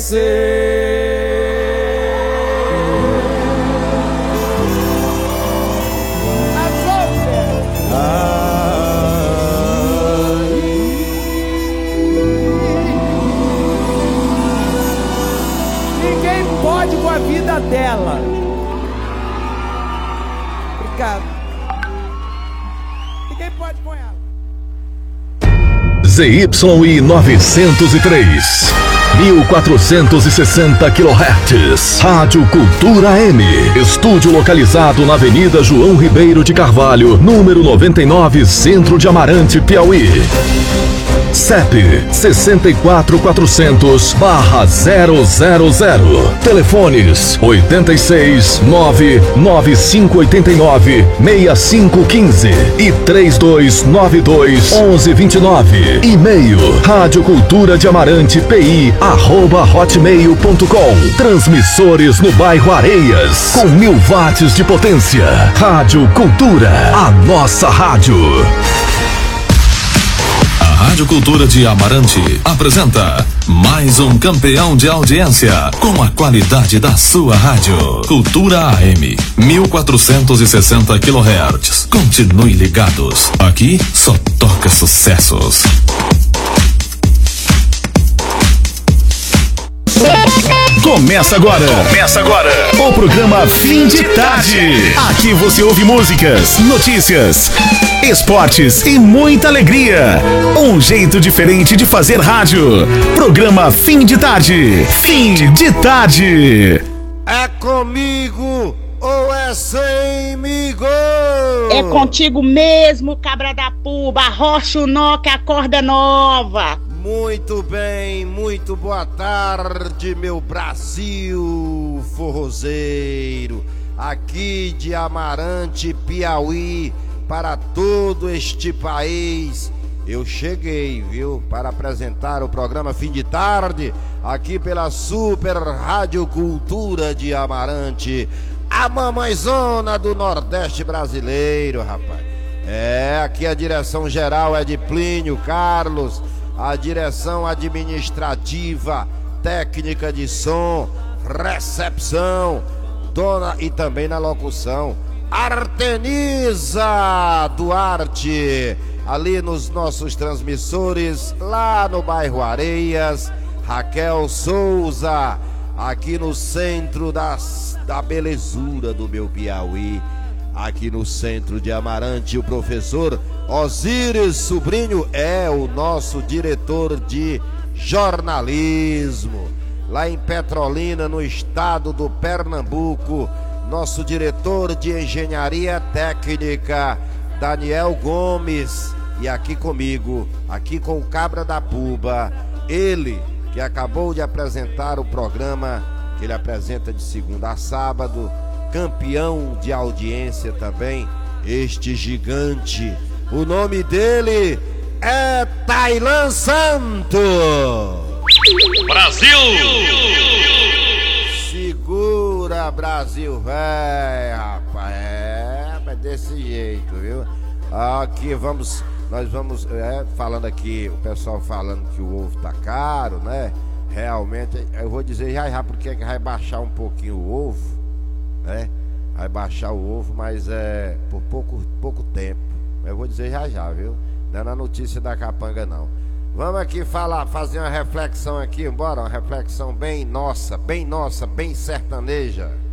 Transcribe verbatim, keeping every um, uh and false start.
Ninguém pode com a vida dela. Obrigado. Ninguém pode com ela. Z Y I novecentos e três, mil quatrocentos e sessenta quilohertz, Rádio Cultura M. Estúdio localizado na Avenida João Ribeiro de Carvalho, número noventa e nove, Centro de Amarante, Piauí. C E P sessenta e quatro quatrocentos barra zero zero zero. Telefones oitenta e seis, nove nove cinco oito nove, seis cinco um cinco e três dois nove dois, onze vinte e nove. E-mail Rádio Cultura de Amarante P I arroba hotmail ponto com. Transmissores no bairro Areias com mil watts de potência. Rádio Cultura, a nossa rádio. Rádio Cultura de Amarante apresenta mais um campeão de audiência com a qualidade da sua rádio. Cultura A M, mil quatrocentos e sessenta quilohertz. Continue ligados. Aqui só toca sucessos. Começa agora. Começa agora. O programa Fim de Tarde. Aqui você ouve músicas, notícias, esportes e muita alegria. Um jeito diferente de fazer rádio. Programa Fim de Tarde. Fim de Tarde. É comigo ou é semigo? É contigo mesmo, cabra da puba. Arrocha o nó que a corda é nova. Muito bem, muito boa tarde, meu Brasil forrozeiro. Aqui de Amarante, Piauí, para todo este país. Eu cheguei, viu, para apresentar o programa Fim de Tarde, aqui pela Super Rádio Cultura de Amarante, a mamãezona do Nordeste brasileiro, rapaz. É, aqui a direção geral é de Plínio Carlos, a direção administrativa, técnica de som, recepção, dona e também na locução, Arteniza Duarte, ali nos nossos transmissores, lá no bairro Areias, Raquel Souza, aqui no centro das, da belezura do meu Piauí, aqui no centro de Amarante, o professor Osíris Sobrinho é o nosso diretor de jornalismo. Lá em Petrolina, no estado do Pernambuco, nosso diretor de engenharia técnica, Daniel Gomes. E aqui comigo, aqui com o Cabra da Puba, ele que acabou de apresentar o programa, que ele apresenta de segunda a sábado, campeão de audiência também, este gigante. O nome dele é Tailan Santos. Brasil! Segura, Brasil, véi, rapaz. É, mas desse jeito, viu? Aqui vamos, nós vamos, é, falando aqui, o pessoal falando que o ovo tá caro, né? Realmente, eu vou dizer já já porque vai baixar um pouquinho o ovo, né? Vai baixar o ovo, mas é por pouco, pouco tempo. Eu vou dizer já já, viu? Não é na notícia da capanga, não. Vamos aqui falar, fazer uma reflexão aqui, bora? Uma reflexão bem nossa, bem nossa, bem sertaneja.